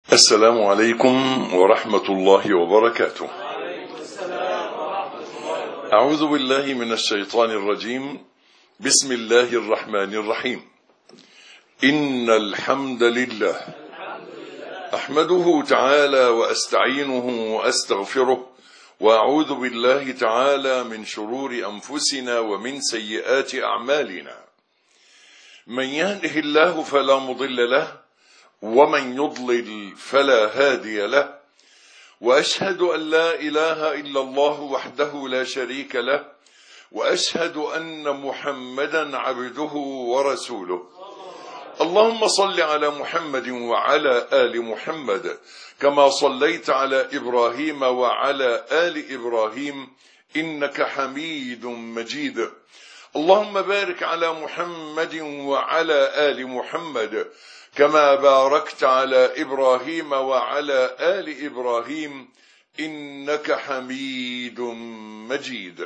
السلام عليكم ورحمة الله وبركاته. أعوذ بالله من الشيطان الرجيم. بسم الله الرحمن الرحيم. إن الحمد لله أحمده تعالى وأستعينه وأستغفره، وأعوذ بالله تعالى من شرور أنفسنا ومن سيئات أعمالنا. من يهده الله فلا مضل له، ومن يضلل فلا هادي له، وأشهد أن لا إله إلا الله وحده لا شريك له، وأشهد أن محمدا عبده ورسوله. اللهم صل على محمد وعلى آل محمد كما صليت على إبراهيم وعلى آل إبراهيم إنك حميد مجيد. اللهم بارك على محمد وعلى آل محمد كما باركت على إبراهيم وعلى آل إبراهيم إنك حميد مجيد.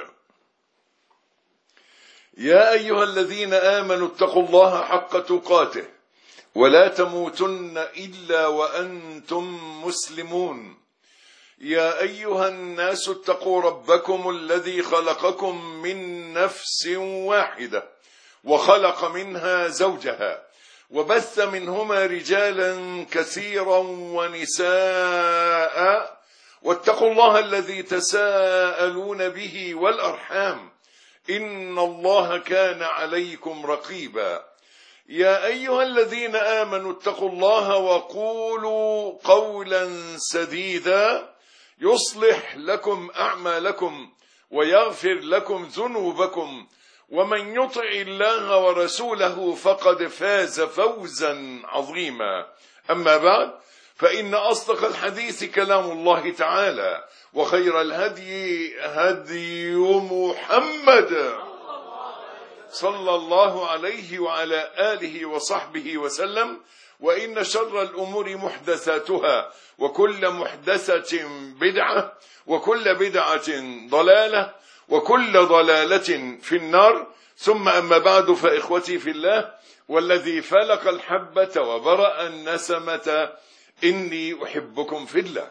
يا أيها الذين آمنوا اتقوا الله حق تقاته ولا تموتن إلا وأنتم مسلمون. يا أيها الناس اتقوا ربكم الذي خلقكم من نفس واحدة وخلق منها زوجها وبث منهما رجالا كثيرا ونساء، واتقوا الله الذي تساءلون به والأرحام إن الله كان عليكم رقيبا. يا أيها الذين آمنوا اتقوا الله وقولوا قولا سديدا يصلح لكم أعمالكم ويغفر لكم ذنوبكم، ومن يطع الله ورسوله فقد فاز فوزا عظيما. أما بعد، فإن أصدق الحديث كلام الله تعالى، وخير الهدي هدي محمد صلى الله عليه وعلى آله وصحبه وسلم، وإن شر الأمور محدثاتها، وكل محدثة بدعة، وكل بدعة ضلالة، وكل ضلالة في النار. ثم أما بعد، فإخوتي في الله، والذي فلق الحبة وبرأ النسمة إني أحبكم في الله،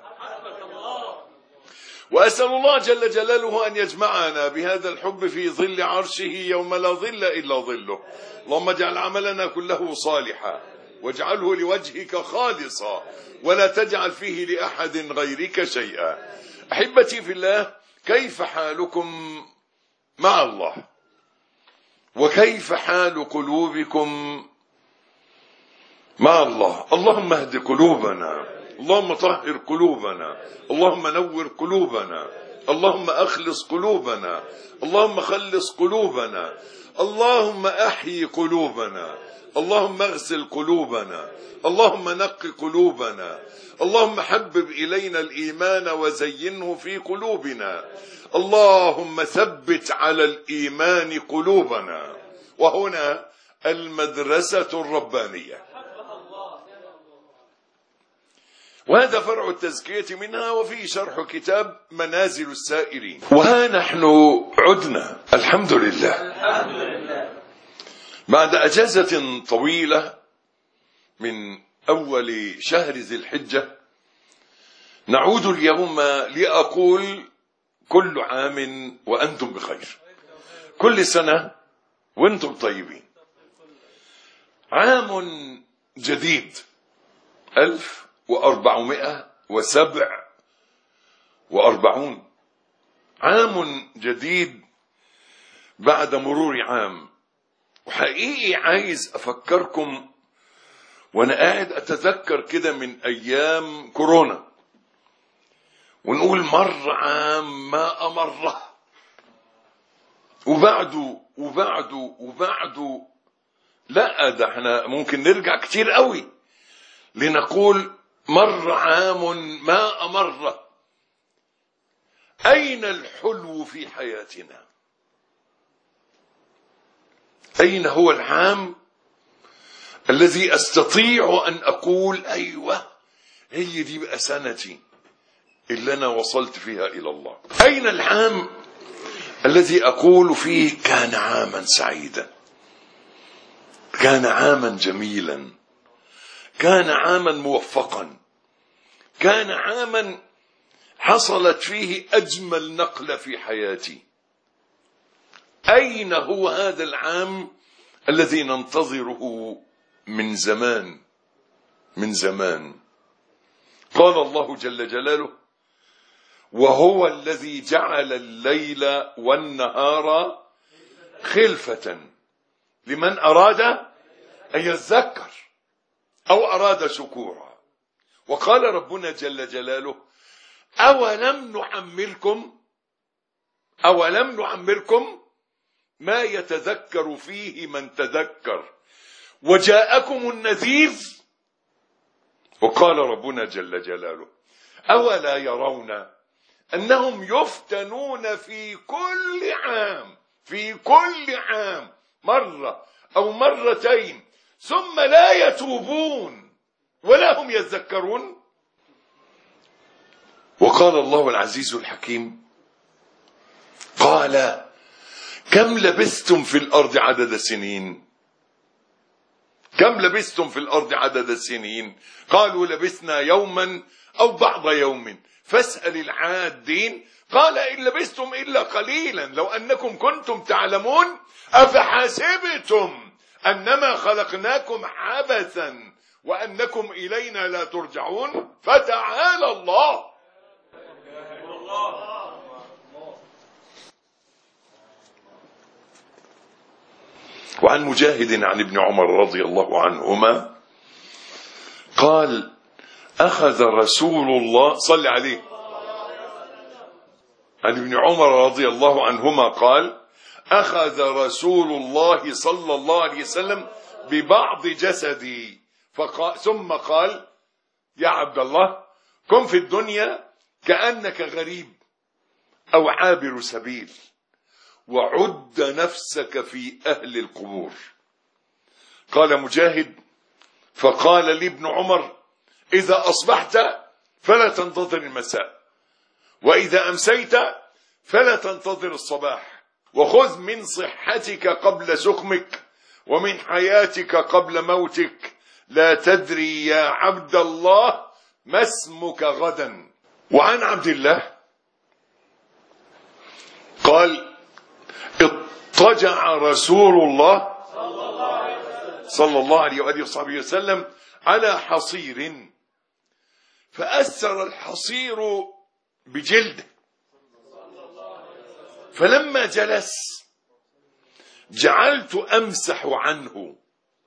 وأسأل الله جل جلاله أن يجمعنا بهذا الحب في ظل عرشه يوم لا ظل إلا ظله. اللهم اجعل عملنا كله صالحا، واجعله لوجهك خالصا، ولا تجعل فيه لأحد غيرك شيئا. أحبتي في الله، كيف حالكم مع الله؟ وكيف حال قلوبكم مع الله؟ اللهم اهد قلوبنا، اللهم طهر قلوبنا، اللهم نور قلوبنا، اللهم أخلص قلوبنا، اللهم خلص قلوبنا، اللهم أحيي قلوبنا، اللهم اغسل قلوبنا، اللهم نق قلوبنا، اللهم حبب إلينا الإيمان وزينه في قلوبنا، اللهم ثبت على الإيمان قلوبنا. وهنا المدرسة الربانية، وهذا فرع التزكية منها، وفيه شرح كتاب منازل السائرين. وها نحن عدنا الحمد لله بعد أجازة طويلة من أول شهر ذي الحجة. نعود اليوم لأقول كل عام وأنتم بخير، كل سنة وأنتم طيبين. عام جديد 1447، عام جديد بعد مرور عام. وحقيقي عايز أفكركم وأنا قاعد أتذكر كده من أيام كورونا، ونقول مر عام ما أمره، وبعده لا، ده احنا ممكن نرجع كتير قوي لنقول مر عام ما أمره. أين الحلو في حياتنا؟ أين هو العام الذي أستطيع أن أقول أيوة هي دي بقى سنتي اللي أنا وصلت فيها إلى الله؟ أين العام الذي أقول فيه كان عاما سعيدا، كان عاما جميلا، كان عاما موفقا، كان عاما حصلت فيه أجمل نقلة في حياتي. أين هو هذا العام الذي ننتظره من زمان من زمان؟ قال الله جل جلاله: وهو الذي جعل الليل والنهار خلفة لمن أراد أن يذكر أو أراد شكورا. وقال ربنا جل جلاله: أولم نعمركم ما يتذكر فيه من تذكر وجاءكم النذير. وقال ربنا جل جلاله: أولا يرون أنهم يفتنون في كل عام مرة أو مرتين ثم لا يتوبون ولا هم يذكرون. وقال الله العزيز الحكيم: قال كم لبثتم في الأرض عدد سنين؟ كم لبثتم في الأرض عدد سنين؟ قالوا لبثنا يوما أو بعض يوم فاسأل العادين. قال إن لبثتم إلا قليلا لو أنكم كنتم تعلمون أفحسبتم أنما خلقناكم عبثا وأنكم إلينا لا ترجعون. فتعالى الله. وعن مجاهد عن ابن عمر رضي الله عنهما قال: أخذ رسول الله صلى عليه عن ابن عمر رضي الله عنهما قال: أخذ رسول الله صلى الله عليه وسلم ببعض جسدي ثم قال: يا عبد الله كن في الدنيا كأنك غريب أو عابر سبيل وعد نفسك في أهل القبور. قال مجاهد: فقال لي ابن عمر: إذا أصبحت فلا تنتظر المساء، وإذا أمسيت فلا تنتظر الصباح، وخذ من صحتك قبل سقمك ومن حياتك قبل موتك، لا تدري يا عبد الله ما اسمك غدا. وعن عبد الله قال: اضطجع رسول الله صلى الله عليه وآله وصحبه وسلم على حصير فأثر الحصير بجلده، فلما جلس جعلت أمسح عنه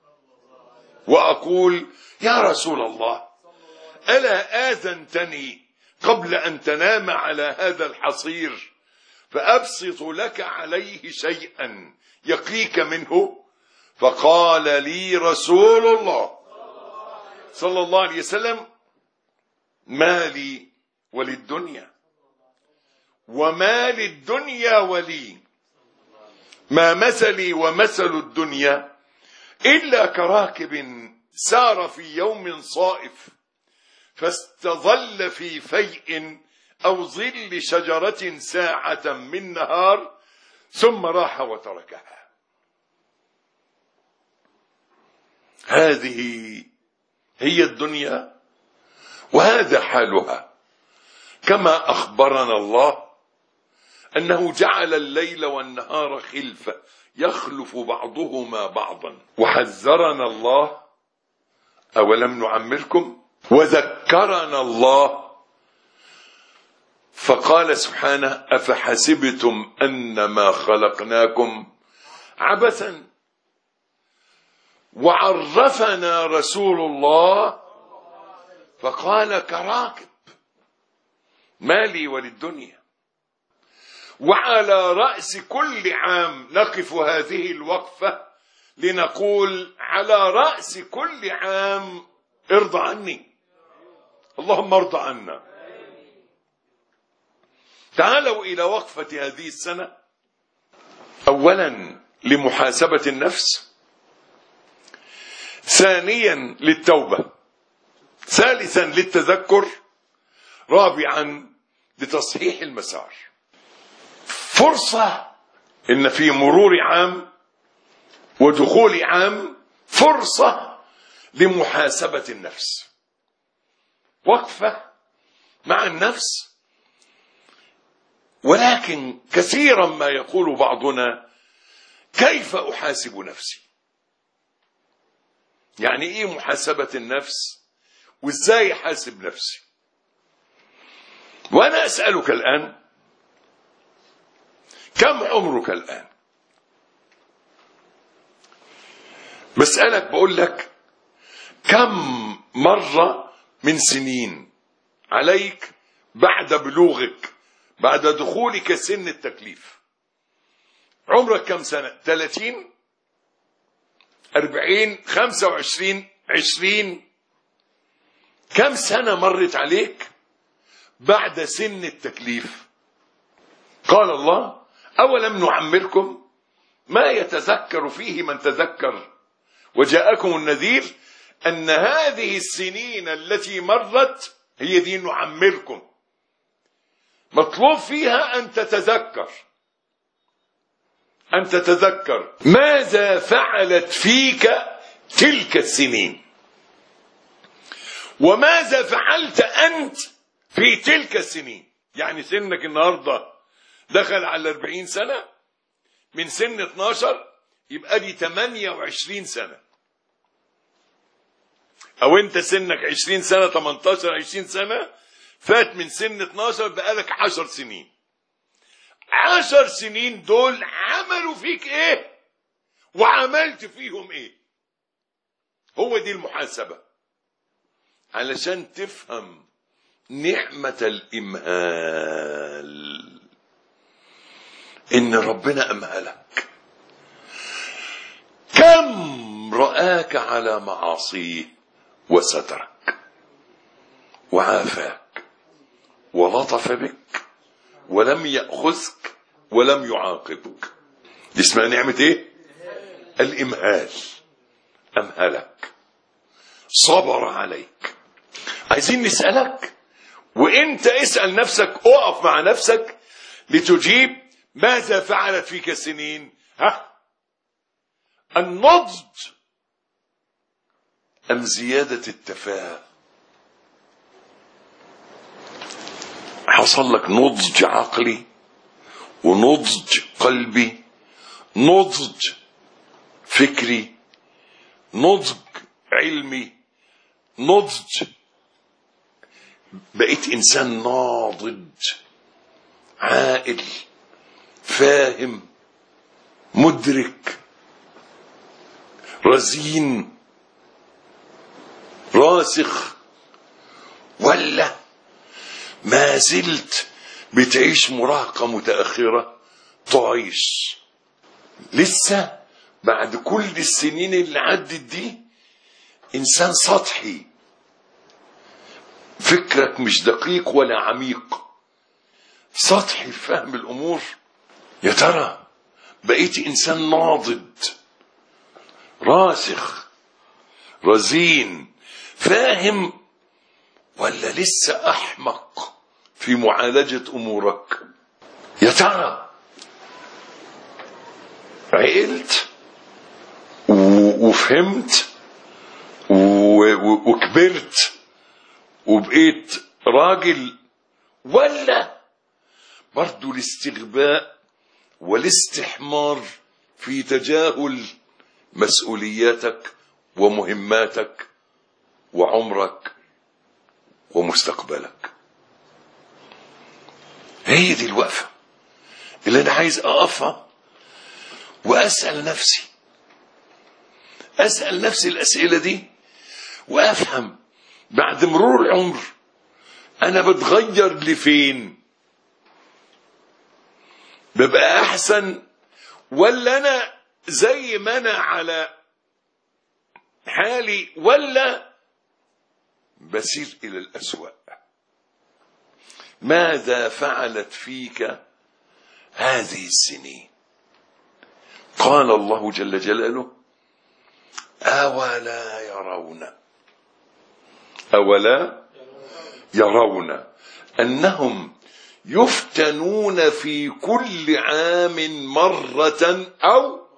وأقول: يا رسول الله ألا آذنتني قبل أن تنام على هذا الحصير فأبسط لك عليه شيئا يقيك منه؟ فقال لي رسول الله صلى الله عليه وسلم: ما لي وللدنيا وما للدنيا ولي، ما مثلي ومثل الدنيا إلا كراكب سار في يوم صائف فاستظل في فيء أو ظل شجرة ساعة من نهار ثم راح وتركها. هذه هي الدنيا وهذا حالها، كما أخبرنا الله أنه جعل الليل والنهار خلفة يخلف بعضهما بعضا، وحذرنا الله: أولم نعمركم؟ وذكرنا الله فقال سبحانه: أفحسبتم أنما خلقناكم عبثا. وعرفنا رسول الله فقال: كراكب، ما لي وللدنيا. وعلى رأس كل عام نقف هذه الوقفة لنقول على رأس كل عام: ارضى عني، اللهم ارضى عنا. تعالوا إلى وقفة هذه السنة. أولا لمحاسبة النفس، ثانيا للتوبة، ثالثا للتذكر، رابعا لتصحيح المسار. فرصة إن في مرور عام ودخول عام فرصة لمحاسبة النفس، وقفة مع النفس. ولكن كثيرا ما يقول بعضنا: كيف أحاسب نفسي؟ يعني إيه محاسبة النفس؟ وإزاي أحاسب نفسي؟ وأنا أسألك الآن: كم عمرك الآن؟ بسألك بقول لك: كم مرة من سنين عليك بعد بلوغك، بعد دخولك سن التكليف؟ عمرك كم سنة؟ 30 40 25 20؟ كم سنة مرت عليك بعد سن التكليف؟ قال الله: أولم نعمركم ما يتذكر فيه من تذكر وجاءكم النذير. أن هذه السنين التي مرت هي دي نعمركم، مطلوب فيها أن تتذكر، أن تتذكر ماذا فعلت فيك تلك السنين، وماذا فعلت أنت في تلك السنين. يعني سنك النهاردة دخل على 40 سنة، من سن 12 يبقى دي 28 سنة. أو أنت سنك 20 سنة 18 20 سنة، فات من سن 12 بقالك 10 سنين. 10 سنين دول عملوا فيك إيه وعملت فيهم إيه؟ هو دي المحاسبة، علشان تفهم نعمة الإمهال، إن ربنا أمهلك. كم رآك على معاصيه وسترك وعافاك ولطف بك ولم يأخذك ولم يعاقبك. دي اسمها نعمة ايه؟ الإمهال. أمهلك، صبر عليك. عايزين نسألك، وانت اسأل نفسك، اقف مع نفسك لتجيب: ماذا فعلت فيك السنين؟ النضج أم زيادة التفاهة؟ حصل لك نضج عقلي ونضج قلبي، نضج فكري، نضج علمي، نضج، بقيت إنسان ناضج عاقل فاهم مدرك رزين راسخ، ولا ما زلت بتعيش مراهقة متأخرة؟ تعيش لسه بعد كل السنين اللي عدت دي إنسان سطحي، فكرك مش دقيق ولا عميق، سطحي في فهم الأمور. يا ترى بقيت إنسان ناضج راسخ رزين فاهم، ولا لسه أحمق في معالجة أمورك؟ يا ترى عقلت وفهمت وكبرت وبقيت راجل، ولا برضو الاستغباء والاستحمار في تجاهل مسؤولياتك ومهماتك وعمرك ومستقبلك؟ هي دي الوقفة اللي أنا عايز أقفها وأسأل نفسي الأسئلة دي، وأفهم بعد مرور العمر أنا بتغير لفين؟ ببقى أحسن، ولا أنا زي ما أنا على حالي، ولا بسير إلى الأسوأ؟ ماذا فعلت فيك هذه السنين؟ قال الله جل جلاله: أولا يرون أنهم يفتنون في كل عام مرة أو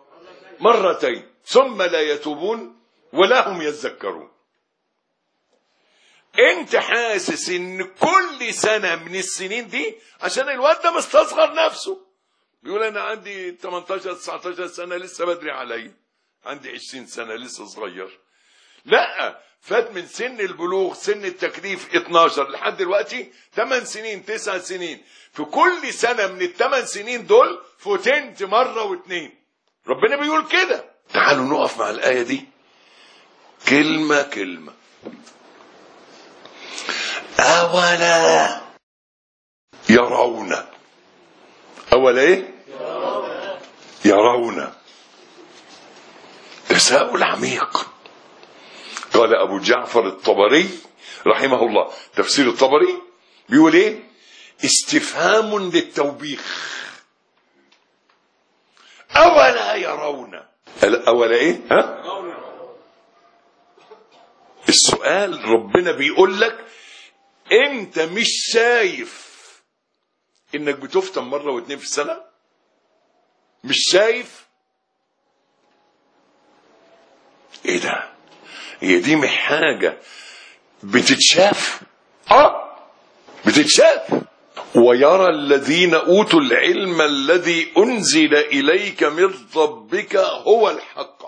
مرتين ثم لا يتوبون ولا هم يذكرون. انت حاسس ان كل سنة من السنين دي عشان الواد ده مستصغر نفسه، بيقول انا عندي 18 19 سنة لسه بدري عليا، عندي 20 سنة لسه صغير. لا، فات من سن البلوغ سن التكليف 12 لحد دلوقتي 8 سنين 9 سنين، في كل سنة من ال8 سنين دول فتنت مرة واثنين. ربنا بيقول كده. تعالوا نقف مع الآية دي كلمة كلمة. أولا يرون. أولا إيه؟ يرون. تساؤل عميق. قال أبو جعفر الطبري رحمه الله، تفسير الطبري بيقول إيه؟ استفهام للتوبيخ. أولا يرون. أولا إيه؟ ها؟ السؤال ربنا بيقول لك أنت مش شايف إنك بتفتن مرة واثنين في السنة؟ مش شايف؟ إيه ده؟ هي دي مش حاجة بتتشاف؟ بتتشاف. ويرى الذين أوتوا العلم الذي أنزل إليك من ربك هو الحق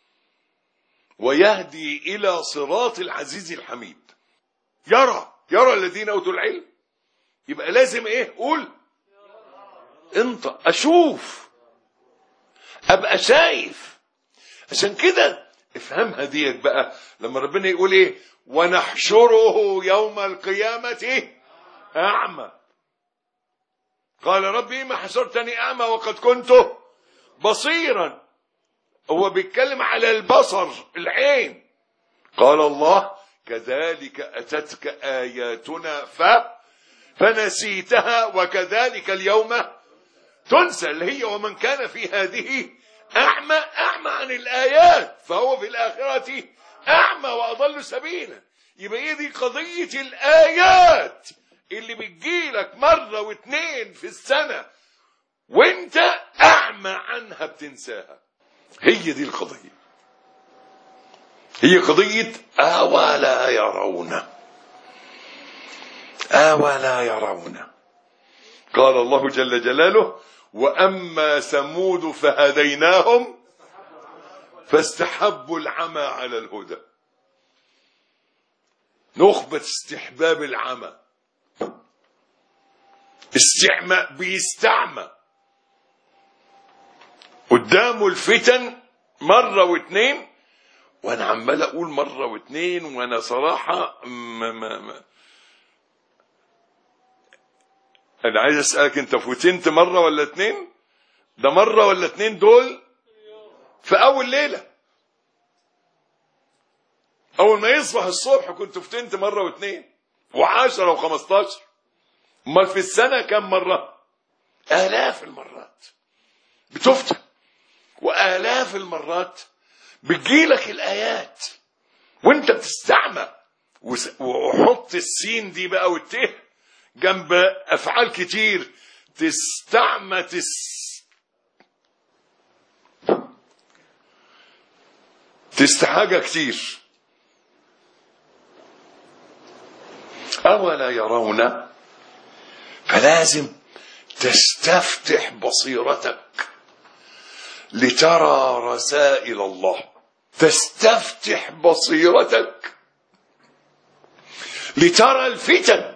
ويهدي إلى صراط العزيز الحميد. يرى الذين أوتوا العلم، يبقى لازم إيه؟ قول انت أشوف، أبقى شايف. عشان كده افهمها ديك بقى لما ربنا يقول إيه؟ ونحشره يوم القيامة أعمى. قال ربي ما حشرتني أعمى وقد كنت بصيرا. هو بيتكلم على البصر، العين. قال الله كذلك أتتك آياتنا فنسيتها وكذلك اليوم تنسى، اللي هي ومن كان في هذه أعمى عن الآيات فهو في الآخرة أعمى وأضل سبيلا. يبقى هي دي قضية الآيات اللي بتجيلك مرة واثنين في السنة وانت أعمى عنها بتنساها. هي دي القضية، هي قضية أولا يرون. أولا يرون. قال الله جل جلاله وأما ثمود فهديناهم فاستحبوا العمى على الهدى. نخبة استحباب العمى، استعمى، بيستعمى قدامه الفتن مرة واثنين. وانا عمال اقول مرة واثنين وانا صراحة انا عايز اسألك، انت فتنت مرة ولا اثنين؟ ده مرة ولا اثنين دول في اول ليلة، اول ما يصبح الصبح كنت فتنت مرة واثنين و10 و15. امال في السنة كم مرة؟ آلاف المرات بتفتن، وآلاف المرات بتجيلك الآيات وانت بتستعمى. وحط السين دي بقى والته جنب أفعال كتير. تستعمى تستحاجة كتير. أولا يرون. فلازم تستفتح بصيرتك لترى رسائل الله. تستفتح بصيرتك لترى الفتن.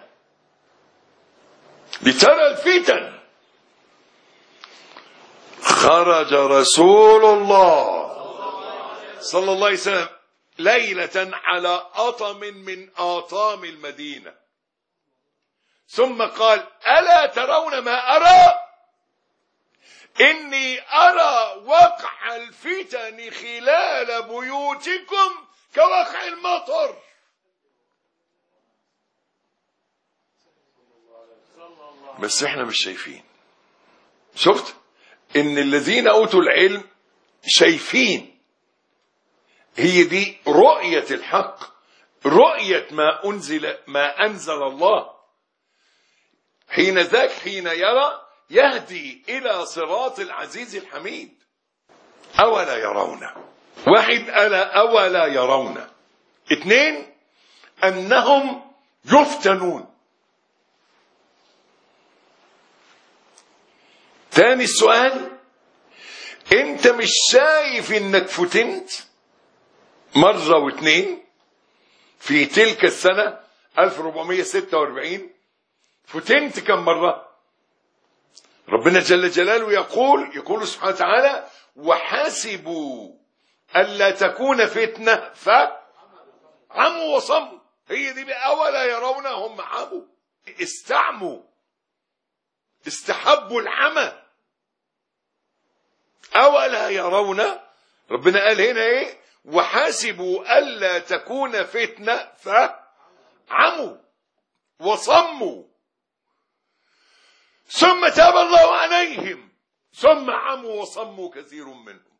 خرج رسول الله صلى الله عليه وسلم ليلة على أطم من آطام المدينة، ثم قال ألا ترون ما أرى؟ إني أرى وقع الفتن خلال بيوتكم كوقع المطر. بس احنا مش شايفين. شفت ان الذين اوتوا العلم شايفين. هي دي رؤية الحق، رؤية ما أنزل الله. حين ذاك حين يرى يهدي إلى صراط العزيز الحميد. أولا يرون. واحد، ألا أولا يرون. اثنين، أنهم يفتنون. تاني السؤال، انت مش شايف انك فتنت مرة واثنين في تلك السنة 1446؟ فتنت كم مرة؟ ربنا جل جلاله يقول سبحانه وتعالى: وحسبوا ألا تكون فتنة فعموا وصموا. هي دي بقى، أولا يرون، هم عموا، استعموا، استحبوا العمى. أولا يرون، ربنا قال هنا ايه؟ وحسبوا ألا تكون فتنة فعموا وصموا ثم تاب الله عليهم ثم عموا وصموا كثير منهم.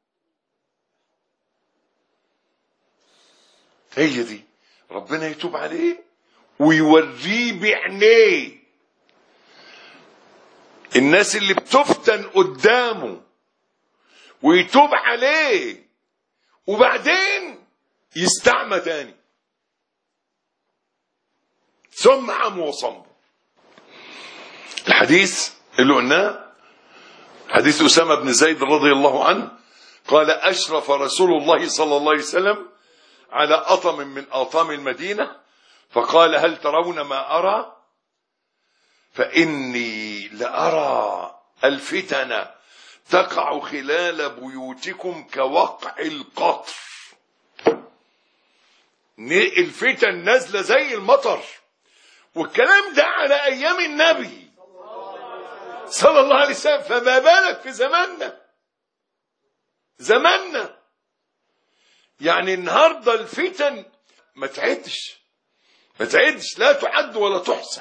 هي دي، ربنا يتوب عليه ويوريه بعينيه الناس اللي بتفتن قدامه، ويتوب عليه وبعدين يستعمى تاني. ثم عموا وصموا. الحديث اللي قلناه حديث أسامة بن زيد رضي الله عنه قال: أشرف رسول الله صلى الله عليه وسلم على أطم من أطام المدينة فقال: هل ترون ما أرى؟ فإني لأرى الفتن تقع خلال بيوتكم كوقع القطر. الفتن نازلة زي المطر، والكلام ده على أيام النبي صلى الله عليه وسلم، فما بالك في زماننا. يعني النهاردة الفتن ما تعدش، لا تعد ولا تحصى.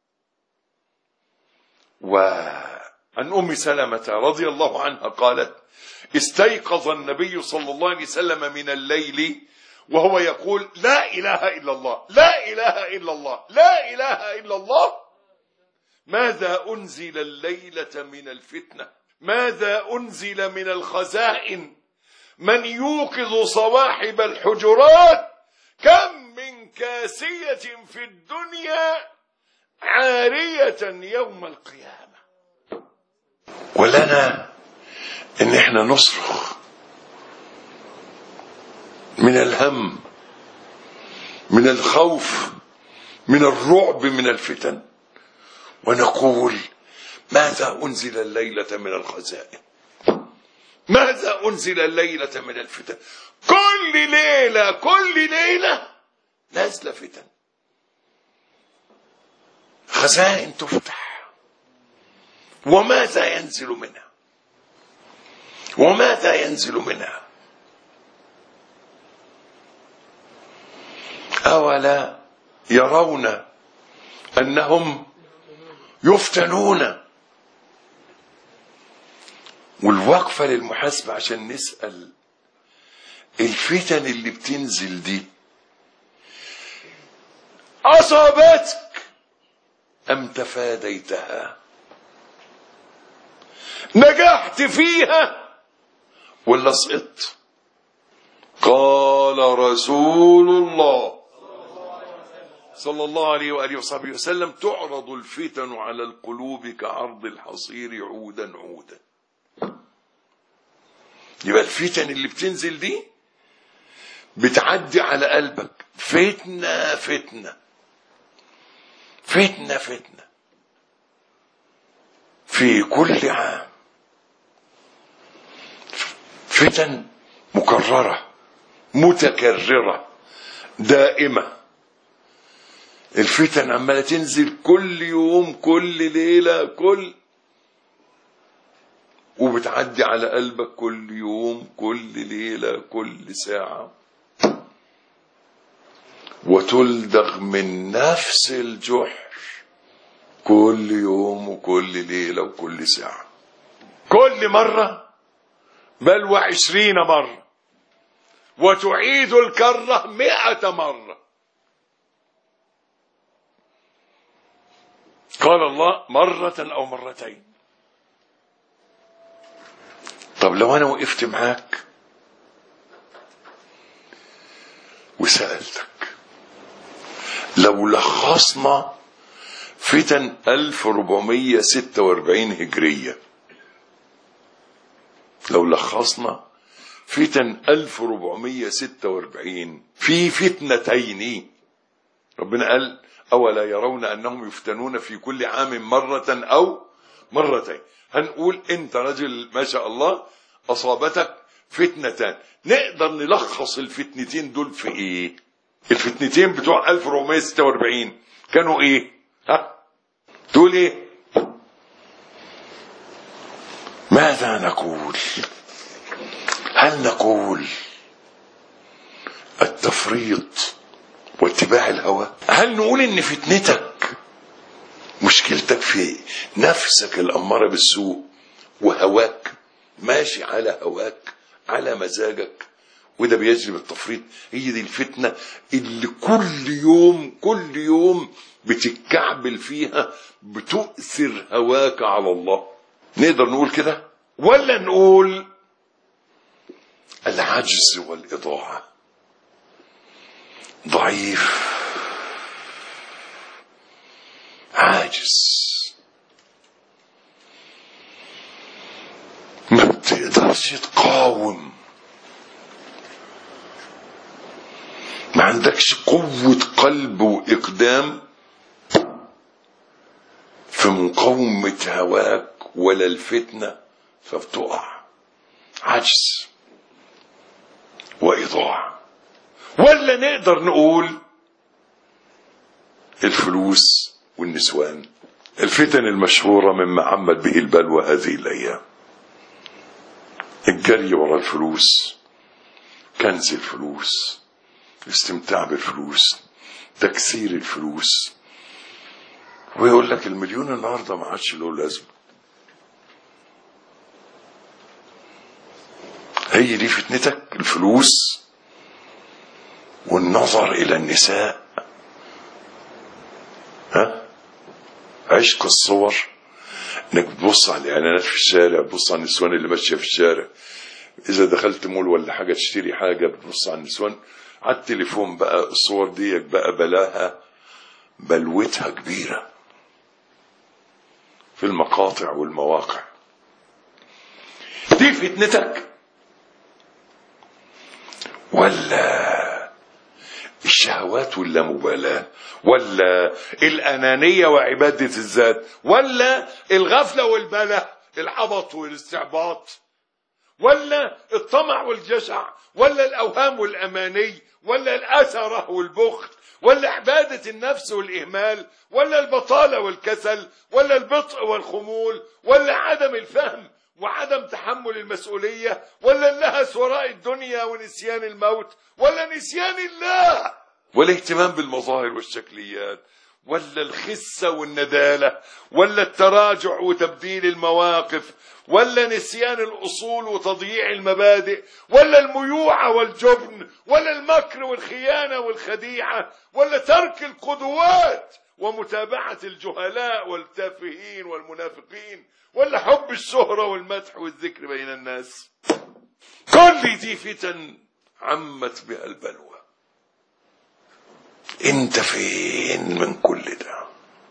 وعن أم سلمة رضي الله عنها قالت: استيقظ النبي صلى الله عليه وسلم من الليل وهو يقول: لا إله إلا الله، لا إله إلا الله، لا إله إلا الله. ماذا أنزل الليلة من الفتنة؟ ماذا أنزل من الخزائن؟ من يوقظ صواحب الحجرات؟ كم من كاسية في الدنيا عارية يوم القيامة. ولنا ان احنا نصرخ من الهم، من الخوف، من الرعب، من الفتن، ونقول: ماذا أنزل الليلة من الخزائن؟ ماذا أنزل الليلة من الفتن؟ كل ليلة نازلة فتن، خزائن تفتح. وماذا ينزل منها؟ أولا يرون أنهم يفتنون. والوقفة للمحاسبة عشان نسأل: الفتن اللي بتنزل دي أصابتك أم تفاديتها؟ نجحت فيها ولا سقطت؟ قال رسول الله صلى الله عليه وآله وصحبه وسلم: تعرض الفتن على القلوب كعرض الحصير عودا عودا. يبقى الفتن اللي بتنزل دي بتعدي على قلبك فتنة فتنة فتنة فتنة في كل عام، فتن مكررة متكررة دائمة. الفتن عمالة تنزل كل يوم، كل ليلة، وبتعدي على قلبك كل يوم، كل ليلة، كل ساعة، وتلدغ من نفس الجحر كل يوم وكل ليلة وكل ساعة، كل مرة بل 20 مرة، وتعيد الكرة 100 مرة. قال الله: مرة أو مرتين. طب لو أنا وقفت معاك وسألتك: لو لخصنا فتن 1446 هجرية، لو لخصنا فتن 1446 في فتنتين، ربنا قال أولا يرون أنهم يفتنون في كل عام مرة أو مرتين. هنقول أنت رجل ما شاء الله أصابتك فتنتان، نقدر نلخص الفتنتين دول في إيه؟ الفتنتين بتوع 1446 كانوا إيه؟ ها؟ تقول إيه؟ ماذا نقول؟ هل نقول التفريط واتباع الهوى؟ هل نقول ان فتنتك مشكلتك في نفسك الأمارة بالسوء وهواك ماشي على هواك على مزاجك وده بيجلب التفريط؟ هي دي الفتنة اللي كل يوم بتتكعبل فيها، بتؤثر هواك على الله. نقدر نقول كده ولا نقول العجز والإضاعة؟ ضعيف عاجز ما بتقدرش تقاوم، ما عندكش قوة قلب وإقدام في مقاومة هواك ولا الفتنة، فبتقع. عجز وإضاعة. ولا نقدر نقول الفلوس والنسوان، الفتن المشهورة مما عمت به البلوى هذه الأيام، الجري ورا الفلوس، كنز الفلوس، الاستمتاع بالفلوس، تكسير الفلوس. ويقول لك المليون النهارده ما عادش له لازمه. هي دي فتنتك، الفلوس والنظر الى النساء، عشق الصور، انك تبص على الاعلانات في الشارع، تبص على النسوان اللي ماشيه في الشارع، اذا دخلت مول ولا حاجه تشتري حاجه بتبص على النسوان على التليفون. بقى الصور ديك بقى بلاها بلوتها كبيره في المقاطع والمواقع. دي فتنتك ولا الشهوات واللامبالاة، ولا الأنانية وعبادة الذات، ولا الغفلة والبلة، العبط والاستعباط، ولا الطمع والجشع، ولا الأوهام والأماني، ولا الأثرة والبخل، ولا عبادة النفس والإهمال، ولا البطالة والكسل، ولا البطء والخمول، ولا عدم الفهم وعدم تحمل المسؤولية، ولا اللهث وراء الدنيا ونسيان الموت، ولا نسيان الله، ولا اهتمام بالمظاهر والشكليات، ولا الخسة والندالة، ولا التراجع وتبديل المواقف، ولا نسيان الأصول وتضييع المبادئ، ولا الميوعة والجبن، ولا المكر والخيانة والخديعة، ولا ترك القدوات ومتابعة الجهلاء والتافهين والمنافقين، ولا حب الشهرة والمدح والذكر بين الناس. كل دي فتن عمت بها البلوى. انت فين من كل ده؟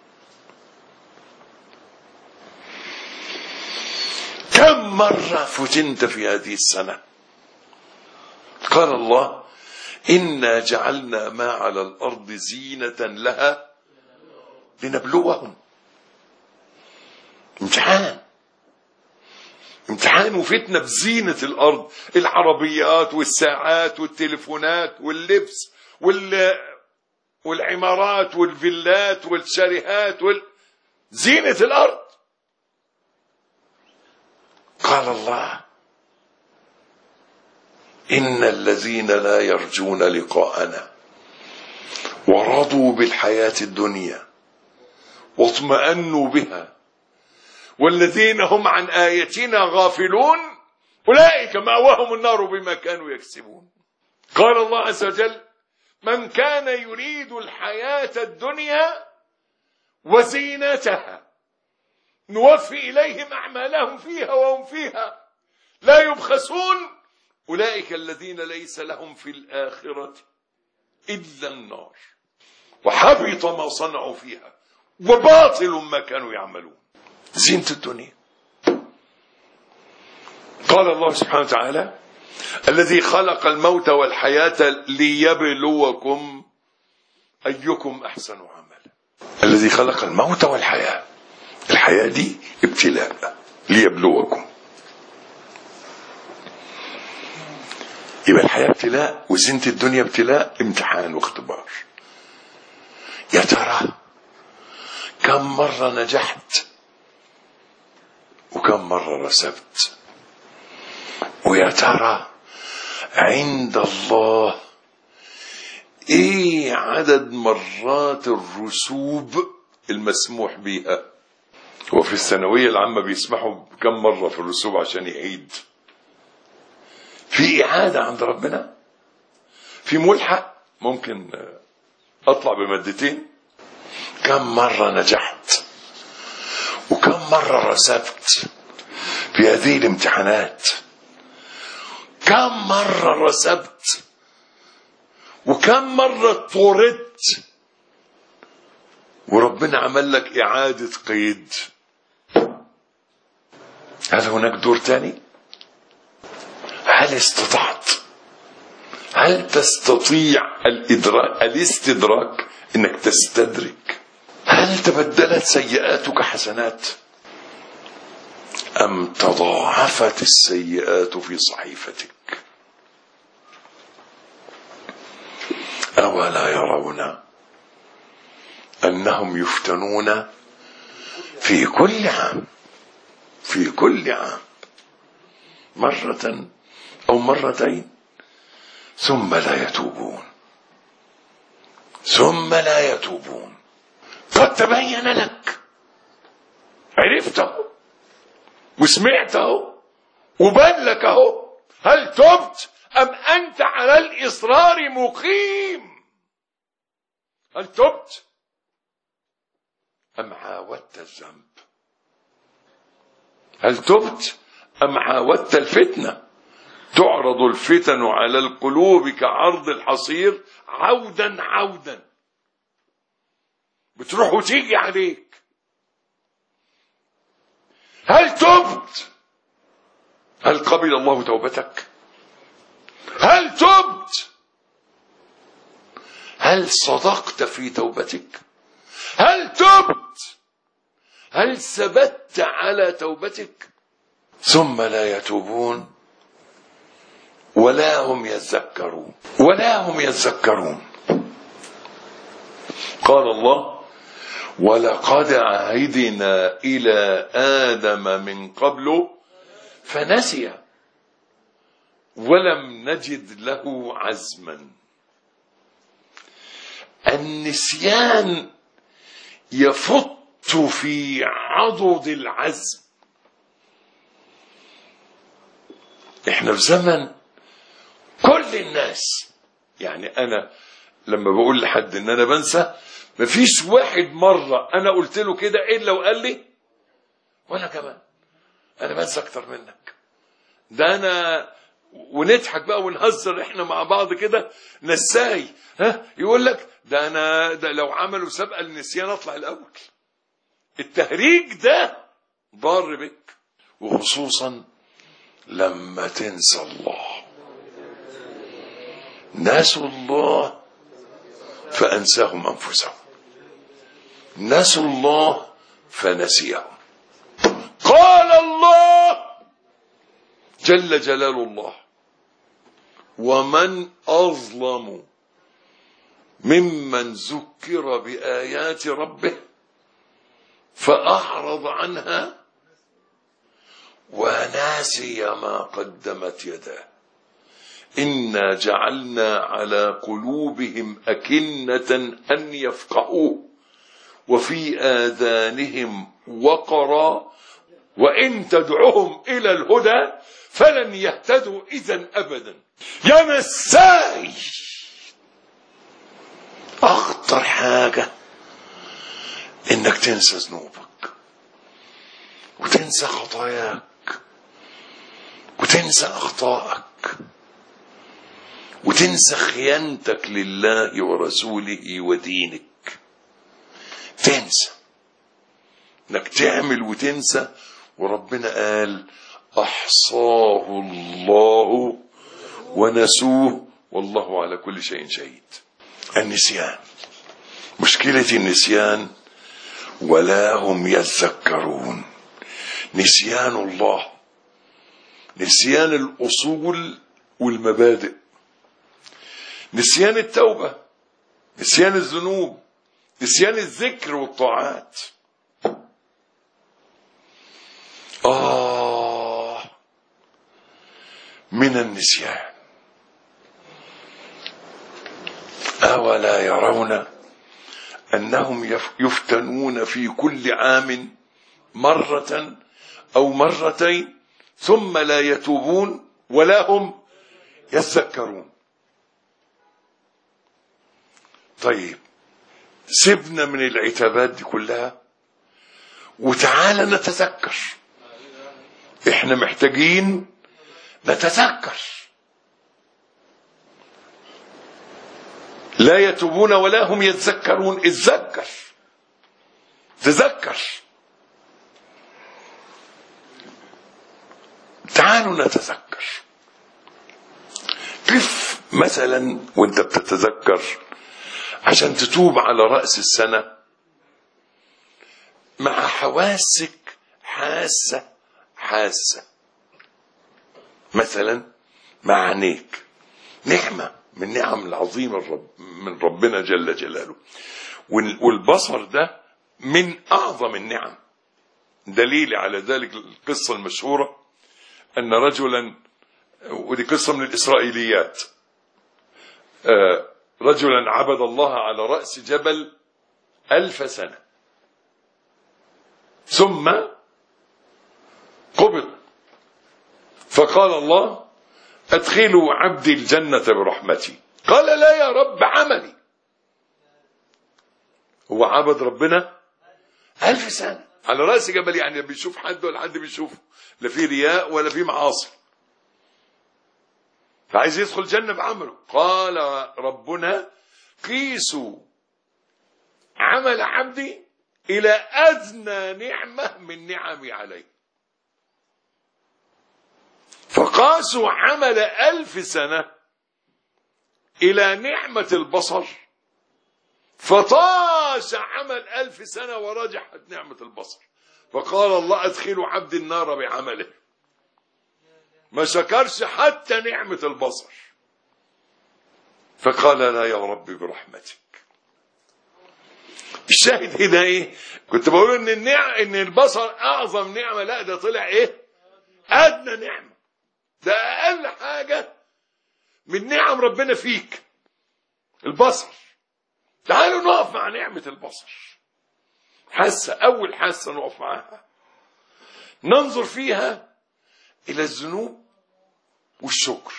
كم مرة فتنت في هذه السنة؟ قال الله إنا جعلنا ما على الأرض زينة لها لنبلوهم. امتحان وفتنة بزينة الأرض، العربيات والساعات والتليفونات واللبس والعمارات والفيلات والشاليهات زينة الأرض. قال الله إن الذين لا يرجون لقاءنا ورضوا بالحياة الدنيا واطمأنوا بها والذين هم عن آياتنا غافلون أولئك مأواهم النار بما كانوا يكسبون. قال الله عز وجل من كان يريد الحياة الدنيا وزينتها نوفي إليهم أعمالهم فيها وهم فيها لا يبخسون أولئك الذين ليس لهم في الآخرة إلا النار. وحبط ما صنعوا فيها وباطل ما كانوا يعملون. زينة الدنيا. قال الله سبحانه وتعالى: الذي خلق الموت والحياة ليبلوكم أيكم أحسن عملا. الذي خلق الموت والحياة، الحياة دي ابتلاء ليبلوكم. يبقى الحياة ابتلاء وزينة الدنيا ابتلاء، امتحان واختبار. يا ترى كم مرة نجحت وكم مرة رسبت؟ ويا ترى عند الله ايه عدد مرات الرسوب المسموح بيها؟ وفي الثانوية العامة بيسمحوا بكم مرة في الرسوب عشان يعيد؟ في إعادة عند ربنا؟ في ملحق ممكن أطلع بمادتين؟ كم مرة نجحت وكم مرة رسبت في هذه الامتحانات؟ كم مرة رسبت وكم مرة طردت وربنا عمل لك إعادة قيد؟ هل هناك دور تاني؟ هل استطعت؟ هل تستطيع الاستدراك، انك تستدرك؟ هل تبدلت سيئاتك حسنات ام تضاعفت السيئات في صحيفتك؟ أولا يرون أنهم يفتنون في كل عام مرة أو مرتين ثم لا يتوبون. قد تبين لك، عرفته وسمعته وبان لك اهو. هل تبت أم أنت على الإصرار مقيم؟ هل تبت أم عاودت الذنب؟ هل تبت أم عاودت الفتنة؟ تعرض الفتن على القلوب كعرض الحصير عودا بتروح وتيجي عليك. هل تبت؟ هل قبل الله توبتك؟ هل تبت؟ هل صدقت في توبتك؟ هل تبت؟ هل ثبت على توبتك؟ ثم لا يتوبون ولا هم يذكرون. قال الله: ولقد عهدنا إلى آدم من قبل فنسي ولم نجد له عزما. النسيان يفط في عضد العزم. احنا في زمن كل الناس، يعني انا لما بقول لحد ان انا بنسى، مفيش واحد مرة انا قلت له كده الا وقال لي وانا كمان انا بنسى اكتر منك. ده انا ونضحك بقى ونهزر احنا مع بعض كده، نساي يقول لك ده لو عملوا سبقة للنسيان اطلع الاول. التهريج ده ضار بك، وخصوصا لما تنسى الله. نسوا الله فأنساهم أنفسهم، نسوا الله فنسيهم. قال الله جل جلال الله: ومن أظلم ممن ذكر بآيات ربه فأعرض عنها وناسي ما قدمت يداه إنا جعلنا على قلوبهم أكنة أن يفقهوه وفي آذانهم وقرا وإن تدعوهم إلى الهدى فلن يهتدوا إذن أبدا. يا نساي، أخطر حاجة إنك تنسى ذنوبك وتنسى خطاياك وتنسى أخطائك وتنسى خيانتك لله ورسوله ودينك. تنسى، انك تعمل وتنسى. وربنا قال احصاه الله ونسوه والله على كل شيء شهيد. النسيان، مشكلة النسيان ولا هم يذكرون. نسيان الله، نسيان الأصول والمبادئ، نسيان التوبة، نسيان الذنوب، نسيان الذكر والطاعات. من النسيان. أولا يرون أنهم يفتنون في كل عام مرة أو مرتين ثم لا يتوبون ولا هم يذكرون. طيب سيبنا من العتابات دي كلها وتعالى نتذكر. احنا محتاجين نتذكر. لا يتوبون ولا هم يتذكرون. اتذكر، تذكر. تعالوا نتذكر. كيف مثلا وانت بتتذكر عشان تتوب على رأس السنة مع حواسك حاسة مثلا مع عينيك، نعمة من نعم العظيمة من ربنا جل جلاله. والبصر ده من أعظم النعم. دليل على ذلك القصة المشهورة أن رجلا، ودي قصة من الإسرائيليات، رجلا عبد الله على رأس جبل 1000 سنة ثم قبض، فقال الله أدخلوا عبدي الجنة برحمتي. قال لا يا رب عملي. هو عبد ربنا 1000 سنة على رأس جبل، يعني بيشوف حد ولا حد بيشوفه، لا في رياء ولا في معاصي، فعايز يدخل الجنة بعمله. قال ربنا قيسوا عمل عبدي إلى أدنى نعمة من نعمي عليه. فقاسوا عمل 1000 سنة إلى نعمة البصر، فطاش عمل 1000 سنة ورجحت نعمة البصر. فقال الله أدخلوا عبد النار بعمله. ما شكرش حتى نعمة البصر، فقال لا يا رب برحمتك. الشاهد هنا ايه؟ كنت بقول ان البصر اعظم نعمة، لا ده طلع ايه؟ ادنى نعمة، ده اقل حاجة من نعم ربنا فيك البصر. تعالوا نقف مع نعمة البصر. حاسة، اول حاسة نقف معاها، ننظر فيها الى الذنوب والشكر.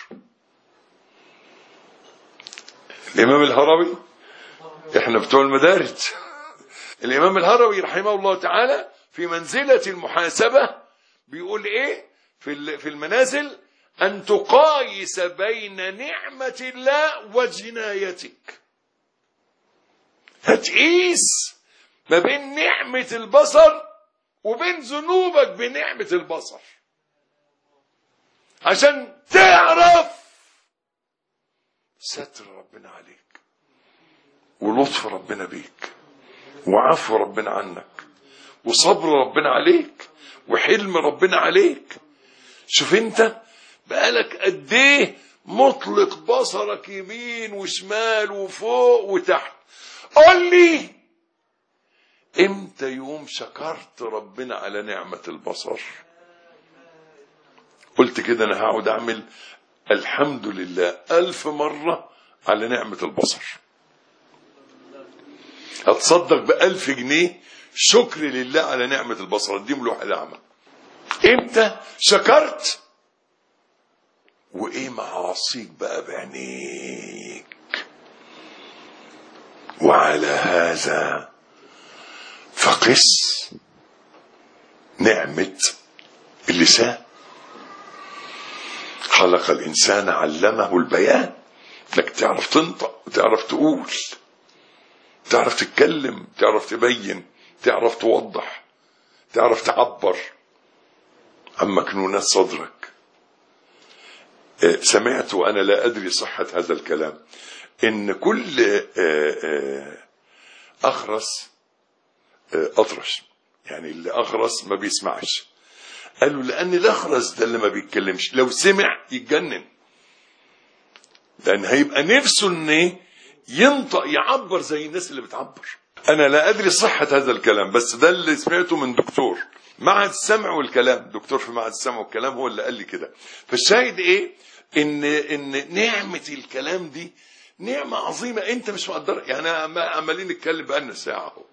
الامام الهروي، احنا بتوع المدارج، الامام الهروي رحمه الله تعالى في منزلة المحاسبة بيقول ايه في المنازل؟ ان تقايس بين نعمة الله وجنايتك. هتقيس ما بين نعمة البصر وبين ذنوبك بنعمة البصر عشان تعرف ستر ربنا عليك ولطف ربنا بيك وعفو ربنا عنك وصبر ربنا عليك وحلم ربنا عليك. شوف انت بقالك قد ايه مطلق بصرك يمين وشمال وفوق وتحت. قول لي امتى يوم شكرت ربنا على نعمة البصر؟ قلت كده انا هقعد اعمل الحمد لله 1000 مرة على نعمة البصر. هتصدق ب1000 جنيه شكر لله على نعمة البصر، اديهم له الأعمى. امتى شكرت؟ وايه معاصيك بقى بعينيك. وعلى هذا فقس نعمة اللسان. خلق الإنسان علمه البيان، انك تعرف تنطق وتعرف تقول، تعرف تتكلم، تعرف تبين، تعرف توضح، تعرف تعبر عن مكنونات صدرك. سمعت وأنا لا أدري صحة هذا الكلام إن كل أخرس أطرش، يعني اللي أخرس ما بيسمعش. قالوا لأن الأخرس ده اللي ما بيتكلمش لو سمع يتجنن، لأن هيبقى نفسه إنه ينطق يعبر زي الناس اللي بتعبر. أنا لا أدري صحة هذا الكلام، بس ده اللي سمعته من دكتور معهد السمع والكلام، دكتور في معهد السمع والكلام هو اللي قال لي كده. فالشاهد إيه؟ إن نعمة الكلام دي نعمة عظيمة أنت مش مقدرها. يعني عمالين نتكلم بقالنا ساعة اهو.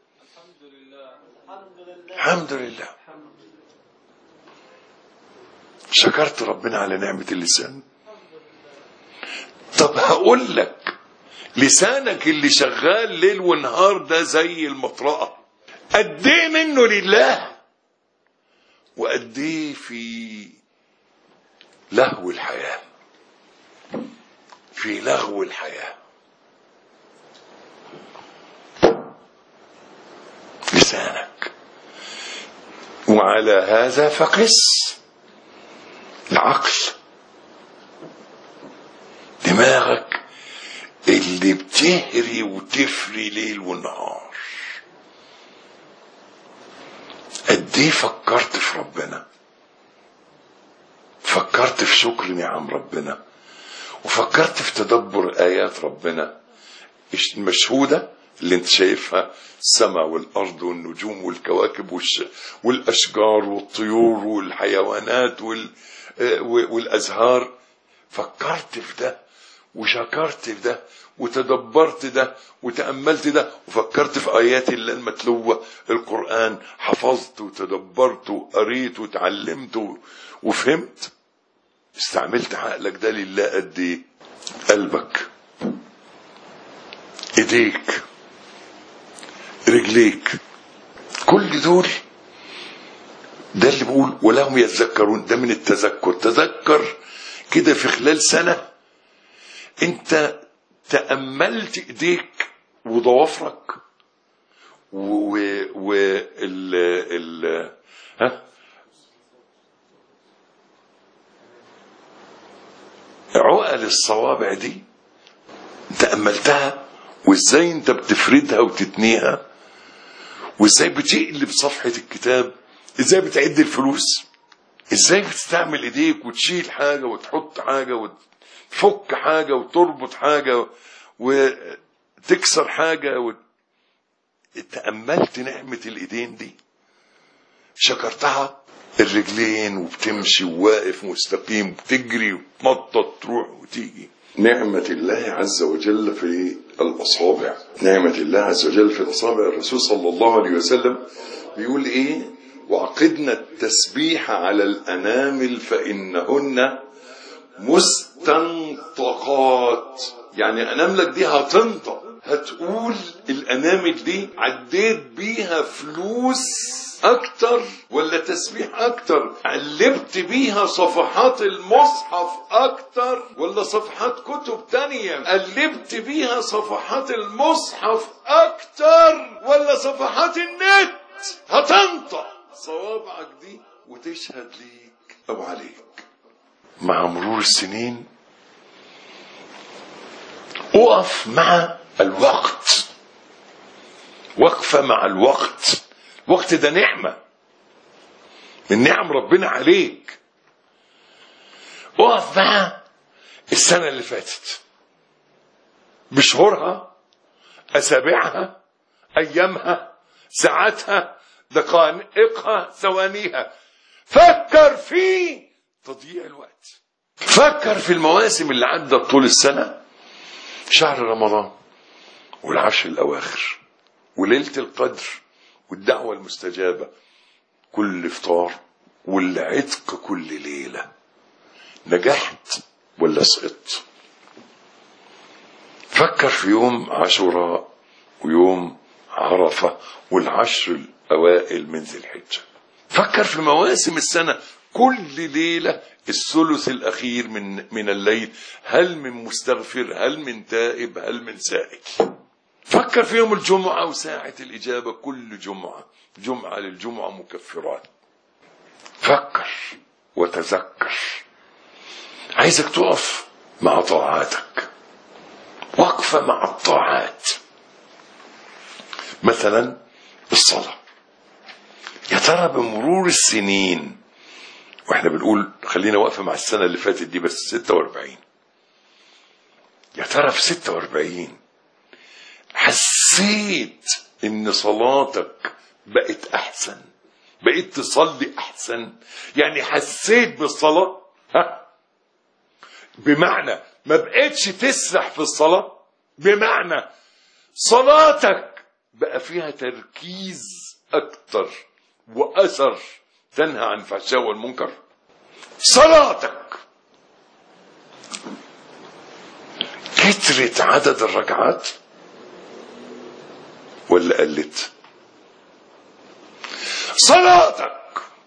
الحمد لله. شكرت ربنا على نعمة اللسان. طب هقول لك، لسانك اللي شغال ليل ونهار ده زي المطرقة، قد ايه منه لله وقد ايه في لهو الحياة، في لغو الحياة. لسانك. وعلى هذا فقس العقل، دماغك اللي بتهري وتفري ليل ونهار. قد ايه فكرت في ربنا، فكرت في شكر نعم ربنا، وفكرت في تدبر آيات ربنا المشهودة اللي انت شايفها، السماء والأرض والنجوم والكواكب والأشجار والطيور والحيوانات والأزهار. فكرت في ده وشكرت في ده وتدبرت ده وتأملت ده، وفكرت في آيات الله المتلوة القرآن، حفظت وتدبرت وقريت وتعلمت وفهمت. استعملت عقلك ده لله قد ايه؟ قلبك، ايديك، رجليك، كل دول. ده اللي بقول ولهم يتذكرون، ده من التذكر. تذكر كده في خلال سنة انت تأملت ايديك وضوافرك عقل الصوابع دي تأملتها، وازاي انت بتفردها وتتنيها، وازاي بتقلب صفحة الكتاب، ازاي بتعد الفلوس، ازاي بتستعمل ايديك وتشيل حاجة وتحط حاجة وتفك حاجة وتربط حاجة وتكسر حاجة تأملت نعمة الايدين دي، شكرتها. الرجلين وبتمشي وواقف مستقيم، بتجري وتمطط تروح وتيجي. نعمة الله عز وجل في الأصابع، نعمة الله عز وجل في الأصابع. الرسول صلى الله عليه وسلم بيقول إيه؟ وعقدنا التسبيح على الأنامل فإنهن مستنطقات. يعني أناملك دي هتنطق، هتقول الأنامل دي عديت بيها فلوس أكتر ولا تسبيح أكتر، قلبت بيها صفحات المصحف أكتر ولا صفحات كتب تانية، قلبت بيها صفحات المصحف أكتر ولا صفحات النت. هتنطق صوابعك دي وتشهد ليك أو عليك. مع مرور السنين أقف مع الوقت، وقفة مع الوقت. الوقت ده نعمة من نعم ربنا عليك. اقف مع السنة اللي فاتت بشهورها، أسابيعها، أيامها، ساعاتها، دقائقها، ثوانيها. فكر في تضييع الوقت، فكر في المواسم اللي عدت طول السنة، شهر رمضان والعشر الأواخر وليلة القدر والدعوة المستجابة، كل افطار والعتق كل ليلة. نجحت ولا سقطت؟ فكر في يوم عاشوراء ويوم عرفة والعشر الأوائل من ذي الحجة. فكر في مواسم السنة، كل ليلة الثلث الأخير من الليل، هل من مستغفر، هل من تائب، هل من سائل. فكر في يوم الجمعة وساعة الإجابة، كل جمعة للجمعة مكفرات. فكر وتذكر. عايزك تقف مع طاعاتك، وقفة مع الطاعات. مثلا الصلاة، يا ترى بمرور السنين، واحنا بنقول خلينا واقفة مع السنة اللي فاتت دي بس 46، يا ترى في 46 حسيت ان صلاتك بقت احسن؟ بقيت تصلي احسن؟ يعني حسيت بالصلاة؟ بمعنى ما بقيتش تسرح في الصلاة، بمعنى صلاتك بقى فيها تركيز اكتر واثر، تنهى عن الفحشاء والمنكر. صلاتك كترت عدد الركعات ولا قلت؟ صلاتك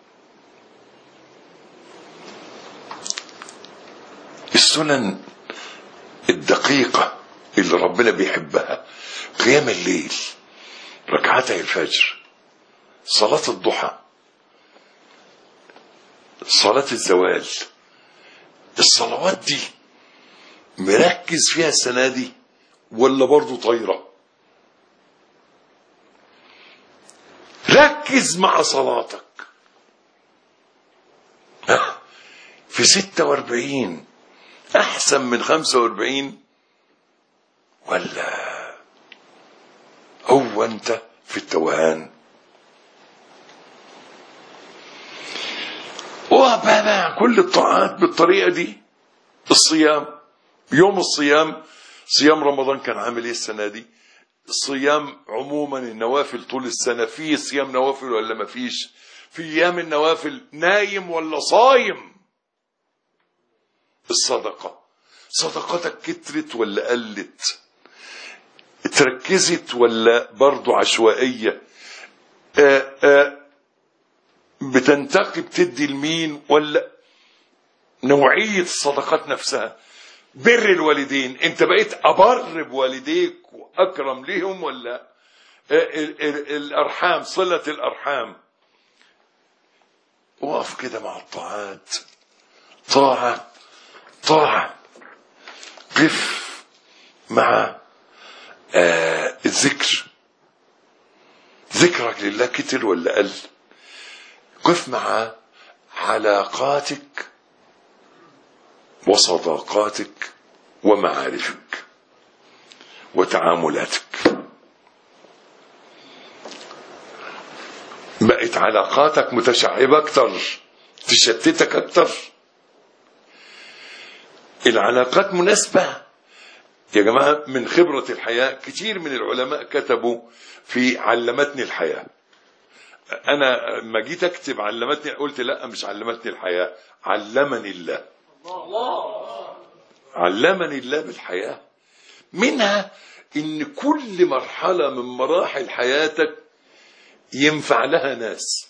السنن الدقيقة اللي ربنا بيحبها، قيام الليل، ركعتي الفجر، صلاة الضحى، صلاة الزوال، الصلوات دي مركز فيها السنة دي ولا برضو طايرة؟ ركز مع صلاتك. في 46 احسن من 45 ولا هو انت في التوهان؟ وبقى كل الطاعات بالطريقة دي. الصيام، يوم الصيام، صيام رمضان كان عامل ايه السنة دي؟ الصيام عموما النوافل طول السنة، فيه صيام نوافل ولا ما فيش؟ في ايام النوافل نايم ولا صايم؟ الصدقة، صدقتك كترت ولا قلت؟ اتركزت ولا برضو عشوائية؟ بتنتقي بتدي لمين؟ ولا نوعية الصدقات نفسها؟ بر الوالدين، انت بقيت أبر بوالديك وأكرم لهم، ولا الأرحام، صلة الأرحام؟ وقف كده مع الطاعات، طاعة طاعة. قف مع الذكر، ذكرك لله كتر ولا قل؟ قف مع علاقاتك وصداقاتك ومعارفك وتعاملاتك. بقت علاقاتك متشعبة اكتر، تشتتك اكتر؟ العلاقات مناسبة يا جماعة. من خبرة الحياة كتير من العلماء كتبوا في علمتني الحياة. أنا لما جيت أكتب علمتني قلت لا، مش علمتني الحياة، علمني الله. علمني الله بالحياة. منها إن كل مرحلة من مراحل حياتك ينفع لها ناس،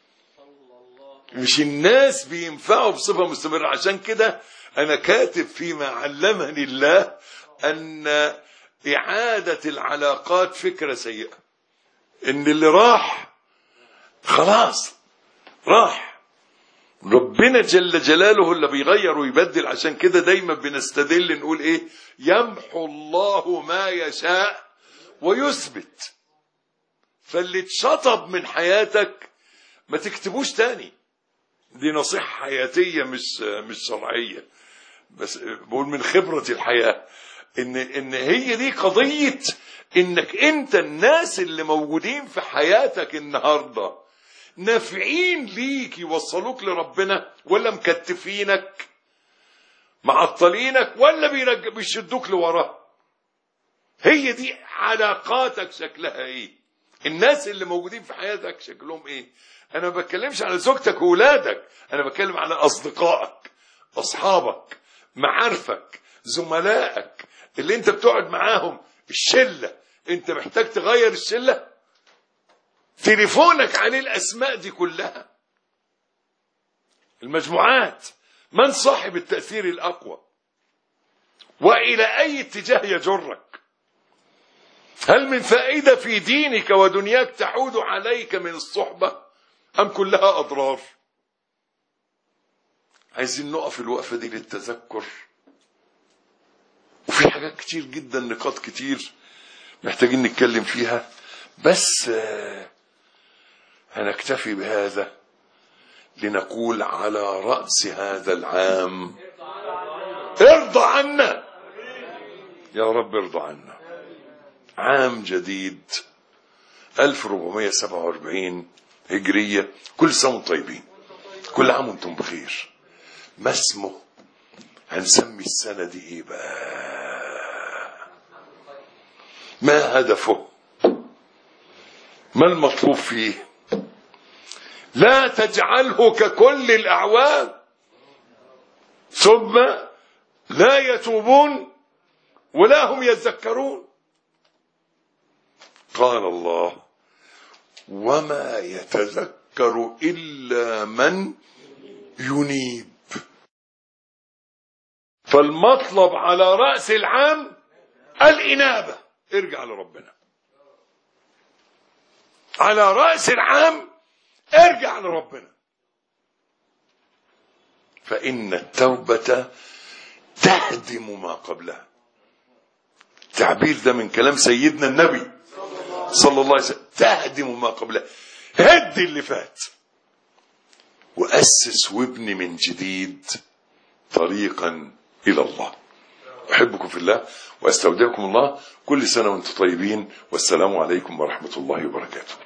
مش الناس بينفعوا بصفة مستمرة. عشان كده أنا كاتب فيما علمني الله أن إعادة العلاقات فكرة سيئة، إن اللي راح خلاص راح. ربنا جل جلاله اللي بيغير ويبدل. عشان كده دايما بنستدل نقول إيه؟ يمحو الله ما يشاء ويثبت. فاللي اتشطب من حياتك ما تكتبوش تاني. دي نصيحة حياتية مش شرعية، بس بقول من خبرة الحياة ان هي دي قضية انك انت الناس اللي موجودين في حياتك النهاردة نافعين ليك يوصلوك لربنا، ولا مكتفينك معطلينك، ولا بيشدوك لوراه؟ هي دي علاقاتك شكلها ايه؟ الناس اللي موجودين في حياتك شكلهم ايه؟ انا ما بتكلمش على زوجتك وولادك، انا بتكلم على اصدقائك، اصحابك، معارفك، زملائك اللي انت بتقعد معاهم، الشلة. انت محتاج تغير الشلة؟ تليفونك عليه الاسماء دي كلها، المجموعات، من صاحب التأثير الاقوى والى اي اتجاه يجرك؟ هل من فائدة في دينك ودنياك تعود عليك من الصحبة أم كلها أضرار؟ عايزين نقف الوقفة دي للتذكر، وفي حاجات كتير جدا، نقاط كتير محتاجين نتكلم فيها، بس هنكتفي بهذا لنقول على رأس هذا العام ارضى عنا يا رب، ارضى عنا. عام جديد 1447 هجرية، كل سنة وانتم طيبين، كل عام وانتم بخير. ما اسمه؟ هنسمي السنة دي ايه بقى؟ ما هدفه؟ ما المطلوب فيه؟ لا تجعله ككل الأعوام ثم لا يتوبون ولا هم يذكرون. قال الله: وما يتذكر إلا من ينيب. فالمطلب على رأس العام الإنابة، ارجع لربنا. على رأس العام ارجع لربنا، فإن التوبة تهدم ما قبلها. التعبير ده من كلام سيدنا النبي صلى الله عليه وسلم، تهدم ما قبلها. هد اللي فات وأسس وابني من جديد طريقا إلى الله. أحبكم في الله وأستودعكم الله. كل سنة وأنتم طيبين، والسلام عليكم ورحمة الله وبركاته.